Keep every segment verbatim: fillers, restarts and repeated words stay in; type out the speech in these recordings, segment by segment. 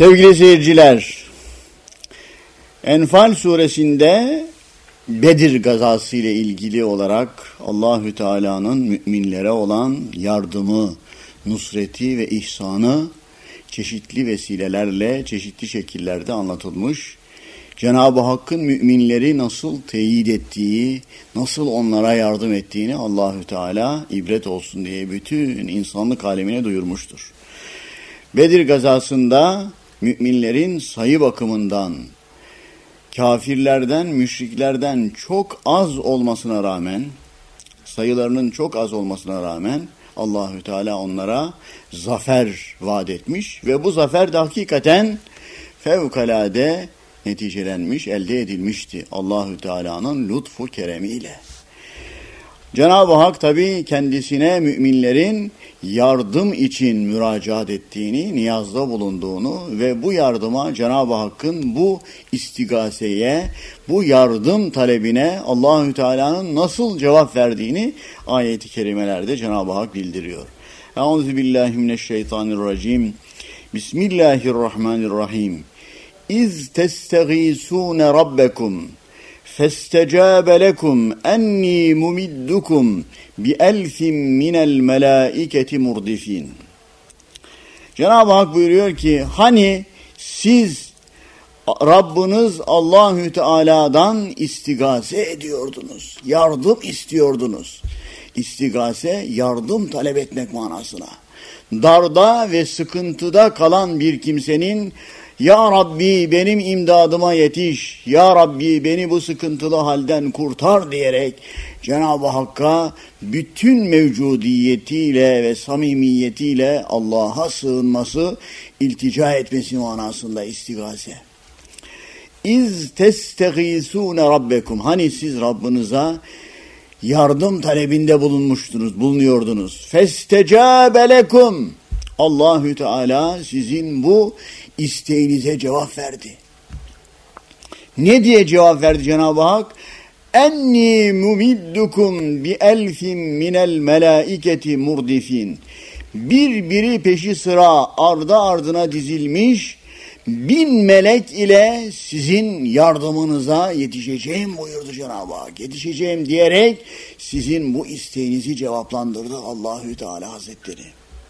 Sevgili seyirciler, Enfal suresinde Bedir gazası ile ilgili olarak Allahü Teala'nın müminlere olan yardımı, nusreti ve ihsanı çeşitli vesilelerle, çeşitli şekillerde anlatılmış. Cenab-ı Hakk'ın müminleri nasıl teyit ettiği, nasıl onlara yardım ettiğini Allahü Teala ibret olsun diye bütün insanlık alemine duyurmuştur. Bedir gazasında müminlerin sayı bakımından kafirlerden, müşriklerden çok az olmasına rağmen, sayılarının çok az olmasına rağmen Allahü Teala onlara zafer vaat etmiş ve bu zafer de hakikaten fevkalade neticelenmiş, elde edilmişti Allahü Teala'nın lütfu keremiyle. Cenab-ı Hak tabii kendisine müminlerin yardım için müracaat ettiğini, niyazda bulunduğunu ve bu yardıma Cenab-ı Hakk'ın bu istigaseye, bu yardım talebine Allahü Teala'nın nasıl cevap verdiğini ayet-i kerimelerde Cenab-ı Hak bildiriyor. Euzubillahimineşşeytanirracim. Bismillahirrahmanirrahim. İz testeğîsûne rabbekum festecâbe lekum enni mumiddukum bi elfin minel melâiketi murdifin. Cenab-ı Hak buyuruyor ki, hani siz Rabbiniz Allahü Teala'dan istigase ediyordunuz, yardım istiyordunuz. İstigase, yardım talep etmek manasına. Darda ve sıkıntıda kalan bir kimsenin "Ya Rabbi benim imdadıma yetiş, Ya Rabbi beni bu sıkıntılı halden kurtar" diyerek Cenab-ı Hakk'a bütün mevcudiyetiyle ve samimiyetiyle Allah'a sığınması, iltica etmesi manasında istigase. İz testeğîsûne rabbekum. Hani siz Rabbinize yardım talebinde bulunmuştunuz, bulunuyordunuz. Festecâbe lekum. Allahü Teala sizin bu isteğinize cevap verdi. Ne diye cevap verdi Cenab-ı Hak? Enni mumiddukum bi elfin minel melâiketi murdifin. Birbiri peşi sıra ardı ardına dizilmiş bin melek ile sizin yardımınıza yetişeceğim buyurdu Cenab-ı Hak. Yetişeceğim diyerek sizin bu isteğinizi cevaplandırdı Allahü Teala Hazretleri.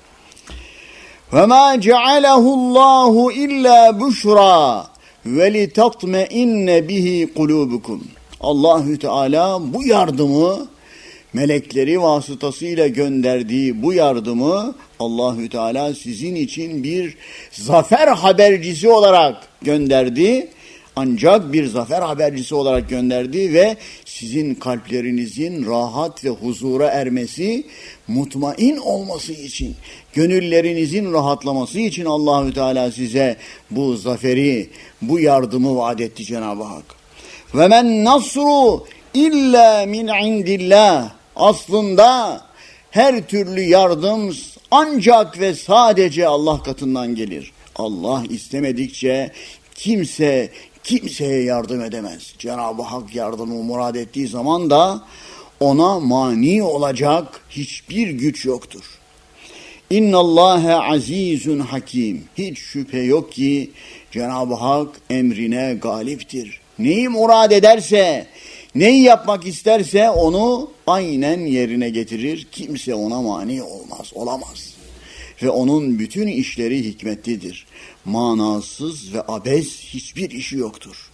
وَمَا جَعَلَهُ اللّٰهُ اِلَّا بُشْرًا وَلِتَطْمَئِنَّ بِهِ قُلُوبُكُمْ. Allahü Teala bu yardımı, melekleri vasıtasıyla gönderdiği bu yardımı Allahü Teala sizin için bir zafer habercisi olarak gönderdi. Ancak bir zafer habercisi olarak gönderdi ve sizin kalplerinizin rahat ve huzura ermesi, mutmain olması için, gönüllerinizin rahatlaması için Allahü Teala size bu zaferi, bu yardımı vaat etti Cenab-ı Hak. Ve men nasru illa min indillah. Aslında her türlü yardım ancak ve sadece Allah katından gelir. Allah istemedikçe kimse kimseye yardım edemez. Cenab-ı Hak yardımı murad ettiği zaman da ona mani olacak hiçbir güç yoktur. İnnallâhe azîzun hakim. Hiç şüphe yok ki Cenab-ı Hak emrine galiptir. Neyi murad ederse, neyi yapmak isterse onu aynen yerine getirir. Kimse ona mani olmaz, olamaz. Ve onun bütün işleri hikmetlidir. Manasız ve abes hiçbir işi yoktur.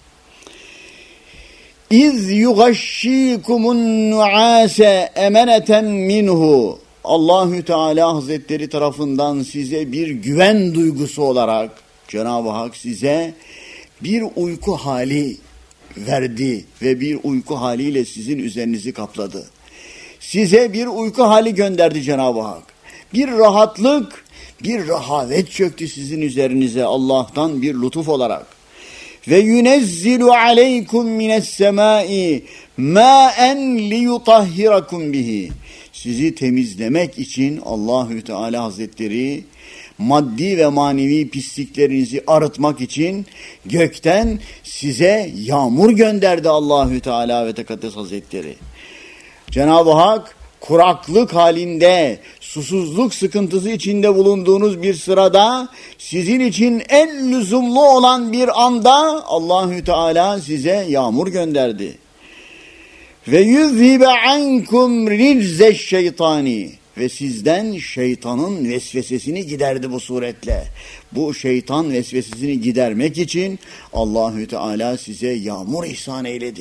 İz yugaşşîkumun nu'âse emeneten minhu. Allahü Teala Hazretleri tarafından size bir güven duygusu olarak Cenab-ı Hak size bir uyku hali verdi ve bir uyku haliyle sizin üzerinizi kapladı. Size bir uyku hali gönderdi Cenab-ı Hak. Bir rahatlık, bir rahavet çöktü sizin üzerinize Allah'tan bir lütuf olarak. Ve yunezzilu aleykum mines semai ma'en liyutahhirakum bihi. Sizi temizlemek için Allahü Teala Hazretleri maddi ve manevi pisliklerinizi arıtmak için gökten size yağmur gönderdi Allahü Teala ve Tekaddes Hazretleri. Cenab-ı Hak kuraklık halinde, susuzluk sıkıntısı içinde bulunduğunuz bir sırada, sizin için en lüzumlu olan bir anda Allahü Teala size yağmur gönderdi. Ve yuzhibe ankum rizzeş şeytani, ve sizden şeytanın vesvesesini giderdi bu suretle. Bu şeytan vesvesesini gidermek için Allahü Teala size yağmur ihsan eyledi.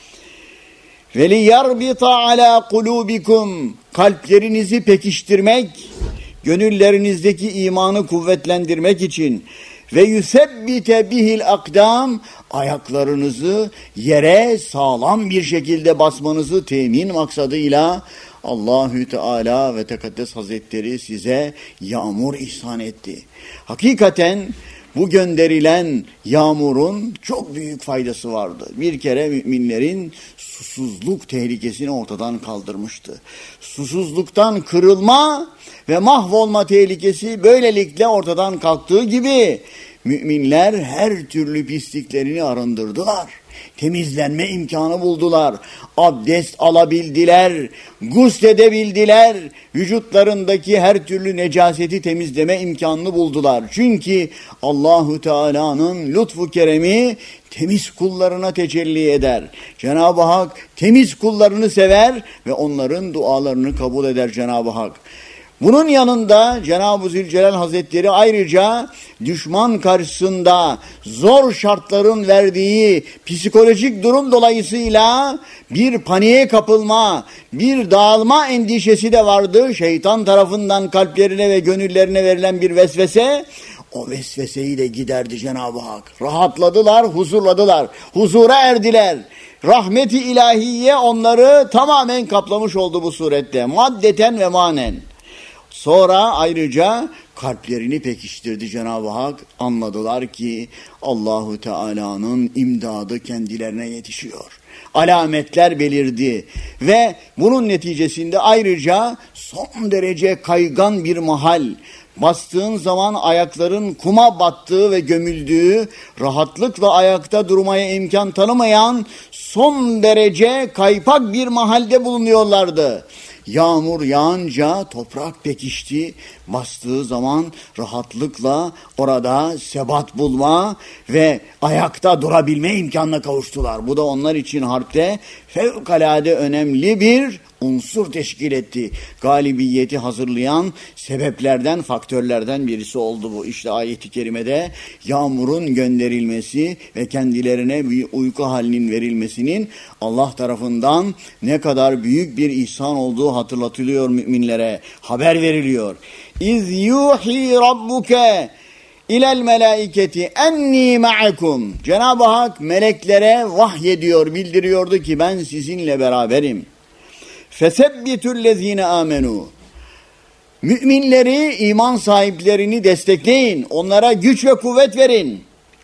Ve liyarbita ala kulubikum, kalplerinizi pekiştirmek, gönüllerinizdeki imanı kuvvetlendirmek için, ve yusebbite bihil akdam, ayaklarınızı yere sağlam bir şekilde basmanızı temin maksadıyla Allahü Teala ve Tekaddes Hazretleri size yağmur ihsan etti. Hakikaten bu gönderilen yağmurun çok büyük faydası vardı. Bir kere müminlerin susuzluk tehlikesini ortadan kaldırmıştı. Susuzluktan kırılma ve mahvolma tehlikesi böylelikle ortadan kalktığı gibi müminler her türlü pisliklerini arındırdılar. Temizlenme imkanı buldular. Abdest alabildiler, gusledebildiler. Vücutlarındaki her türlü necaseti temizleme imkanını buldular. Çünkü Allahu Teala'nın lütfu keremi temiz kullarına tecelli eder. Cenab-ı Hak temiz kullarını sever ve onların dualarını kabul eder Cenab-ı Hak. Bunun yanında Cenab-ı Zülcelal Hazretleri ayrıca düşman karşısında zor şartların verdiği psikolojik durum dolayısıyla bir paniğe kapılma, bir dağılma endişesi de vardı. Şeytan tarafından kalplerine ve gönüllerine verilen bir vesvese, o vesveseyi de giderdi Cenab-ı Hak. Rahatladılar, huzurladılar, huzura erdiler. Rahmeti ilahiye onları tamamen kaplamış oldu bu surette, maddeten ve manen. Sonra ayrıca kalplerini pekiştirdi Cenab-ı Hak. Anladılar ki Allahu Teala'nın imdadı kendilerine yetişiyor. Alametler belirdi ve bunun neticesinde ayrıca son derece kaygan bir mahal, bastığın zaman ayakların kuma battığı ve gömüldüğü, rahatlıkla ayakta durmaya imkan tanımayan son derece kaypak bir mahalde bulunuyorlardı. Yağmur yağınca toprak pekişti, bastığı zaman rahatlıkla orada sebat bulma ve ayakta durabilme imkanına kavuştular. Bu da onlar için harpte fevkalade önemli bir unsur teşkil etti. Galibiyeti hazırlayan sebeplerden, faktörlerden birisi oldu bu. İşte ayet-i kerimede yağmurun gönderilmesi ve kendilerine bir uyku halinin verilmesinin Allah tarafından ne kadar büyük bir ihsan olduğu hatırlatılıyor müminlere. Haber veriliyor. İz yuhi rabbuke ilel melaiketi enni ma'akum. Cenab-ı Hak meleklere vahyediyor, bildiriyordu ki ben sizinle beraberim. Fesebbitüllezine amenu. Müminleri, iman sahiplerini destekleyin. Onlara güç ve kuvvet verin.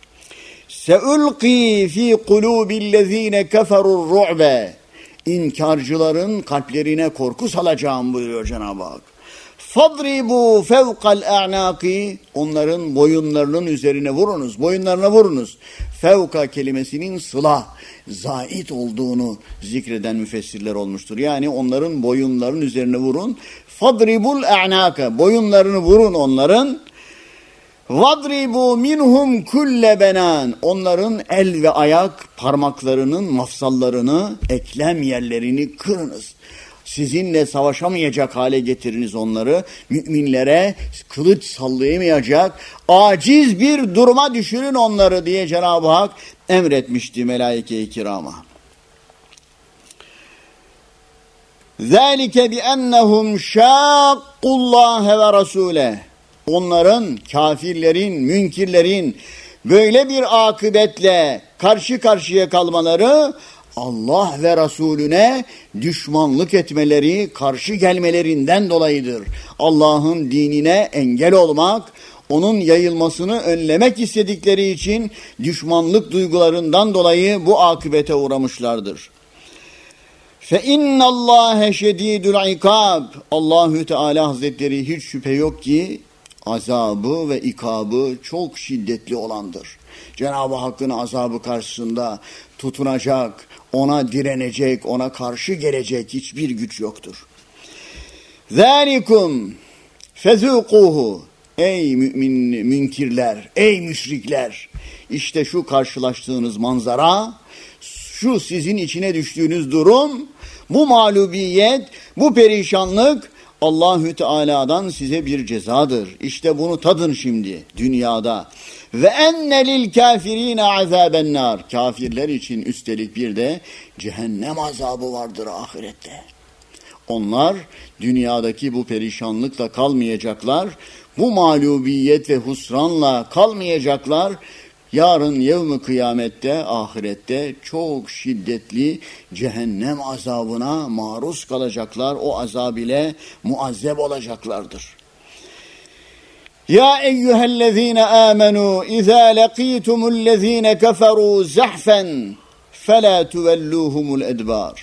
Seulqi fi kulubillezine keferur ru'be. İnkarcıların kalplerine korku salacağım buyuruyor Cenab-ı Hak. Fadribu fevkal a'naki. Onların boyunlarının üzerine vurunuz. Boyunlarına vurunuz. Fevka kelimesinin sıla, zait olduğunu zikreden müfessirler olmuştur. Yani onların boyunlarının üzerine vurun. Fadribul a'naka. Boyunlarını vurun onların. Vadribu minhum kulle benan. Onların el ve ayak parmaklarının mafsallarını, eklem yerlerini kırınız. Sizinle savaşamayacak hale getiriniz onları. Müminlere kılıç sallayamayacak, aciz bir duruma düşürün onları diye Cenab-ı Hak emretmişti melaike-i kirama. ذَٰلِكَ بِأَنَّهُمْ شَاقُّ اللّٰهَ وَرَسُولَهِ. Onların, kafirlerin, münkirlerin böyle bir akıbetle karşı karşıya kalmaları, Allah ve Resulüne düşmanlık etmeleri, karşı gelmelerinden dolayıdır. Allah'ın dinine engel olmak, onun yayılmasını önlemek istedikleri için düşmanlık duygularından dolayı bu akıbete uğramışlardır. فَاِنَّ اللّٰهَ شَد۪يدُ الْعِقَابِ. Allahü Teala Hazretleri hiç şüphe yok ki azabı ve ikabı çok şiddetli olandır. Cenab-ı Hakk'ın azabı karşısında tutunacak, ona direnecek, ona karşı gelecek hiçbir güç yoktur. Zalikum fezukuhu. Ey mümin münkirler, ey müşrikler. İşte şu karşılaştığınız manzara, şu sizin içine düştüğünüz durum, bu mağlubiyet, bu perişanlık Allahü Teala'dan size bir cezadır. İşte bunu tadın şimdi dünyada. Ve enne lil kafirine azaben nar. Kafirler için üstelik bir de cehennem azabı vardır ahirette. Onlar dünyadaki bu perişanlıkla kalmayacaklar. Bu mağlubiyet ve husranla kalmayacaklar. Yarın yevm-i kıyamette, ahirette çok şiddetli cehennem azabına maruz kalacaklar. O azab ile muazzeb olacaklardır. Ya eyyühellezine amenu izâ lekîtumullezîne keferû zahfen felâ tuvelluhumul edbâr.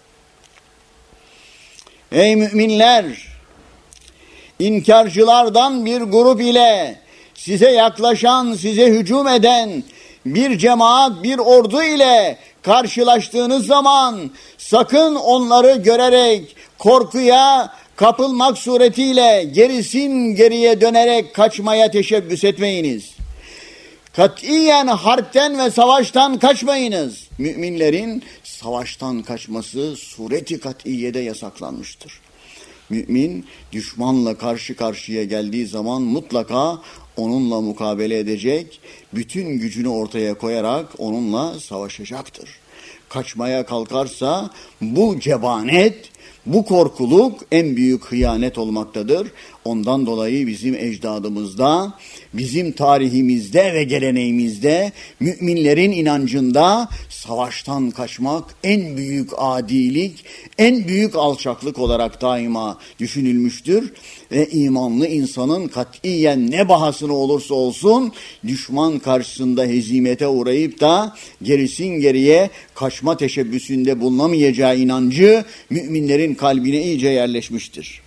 Ey müminler! İnkarcılardan bir grup ile size yaklaşan, size hücum eden bir cemaat, bir ordu ile karşılaştığınız zaman sakın onları görerek korkuya kapılmak suretiyle gerisin geriye dönerek kaçmaya teşebbüs etmeyiniz. Katiyen harpten ve savaştan kaçmayınız. Müminlerin savaştan kaçması sureti katiyede yasaklanmıştır. Mümin düşmanla karşı karşıya geldiği zaman mutlaka onunla mukabele edecek, bütün gücünü ortaya koyarak onunla savaşacaktır. Kaçmaya kalkarsa bu cebanet, bu korkuluk en büyük hıyanet olmaktadır. Ondan dolayı bizim ecdadımızda, bizim tarihimizde ve geleneğimizde, müminlerin inancında savaştan kaçmak en büyük adilik, en büyük alçaklık olarak daima düşünülmüştür. Ve imanlı insanın katiyen ne bahasına olursa olsun düşman karşısında hezimete uğrayıp da gerisin geriye kaçma teşebbüsünde bulunamayacağı inancı müminlerin kalbine iyice yerleşmiştir.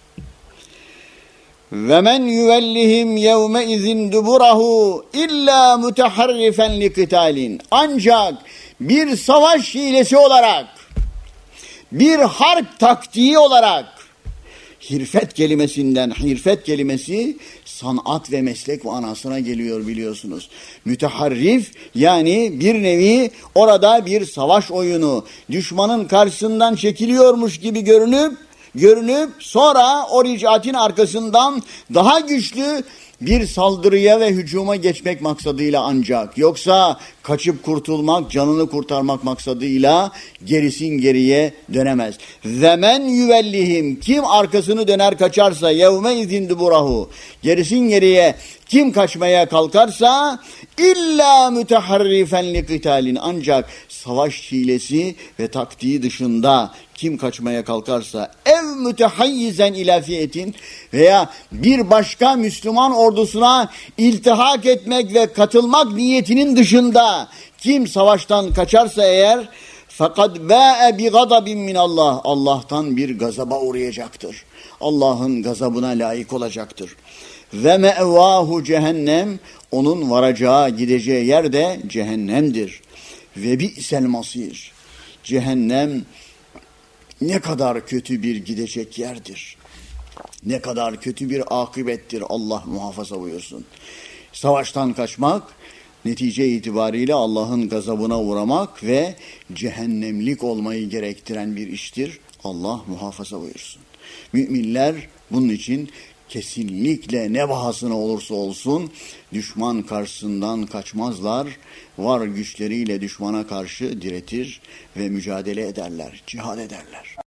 Ve men yuvellihim yevme izin duburahu illa mutaharrifen liqitalin. Ancak bir savaş hilesi olarak, bir harp taktiği olarak, hirfet kelimesinden, hirfet kelimesi sanat ve meslek manasına geliyor biliyorsunuz. Müteharrif yani bir nevi orada bir savaş oyunu, düşmanın karşısından çekiliyormuş gibi görünüp, görünüp sonra o ricatin arkasından daha güçlü bir saldırıya ve hücuma geçmek maksadıyla ancak, yoksa kaçıp kurtulmak, canını kurtarmak maksadıyla gerisin geriye dönemez. Ve men yuvellihim, kim arkasını döner kaçarsa, yevme izin duburahu, gerisin geriye kim kaçmaya kalkarsa, illa müteharrifen liqitalin, ancak savaş hilesi ve taktiği dışında kim kaçmaya kalkarsa, ev mütehayyizen ila fiyetin, veya bir başka Müslüman ordusuna iltihak etmek ve katılmak niyetinin dışında kim savaştan kaçarsa eğer, fakat ba'e bi gadabin min Allah, Allah'tan bir gazaba uğrayacaktır. Allah'ın gazabına layık olacaktır. Ve me'vahu cehennem, onun varacağı, gideceği yer de cehennemdir. Ve bi'sel masir, cehennem ne kadar kötü bir gidecek yerdir. Ne kadar kötü bir akıbettir, Allah muhafaza buyursun. Savaştan kaçmak, netice itibariyle Allah'ın gazabına uğramak ve cehennemlik olmayı gerektiren bir iştir. Allah muhafaza buyursun. Müminler bunun için kesinlikle ne bahasına olursa olsun düşman karşısından kaçmazlar. Var güçleriyle düşmana karşı diretir ve mücadele ederler, cihad ederler.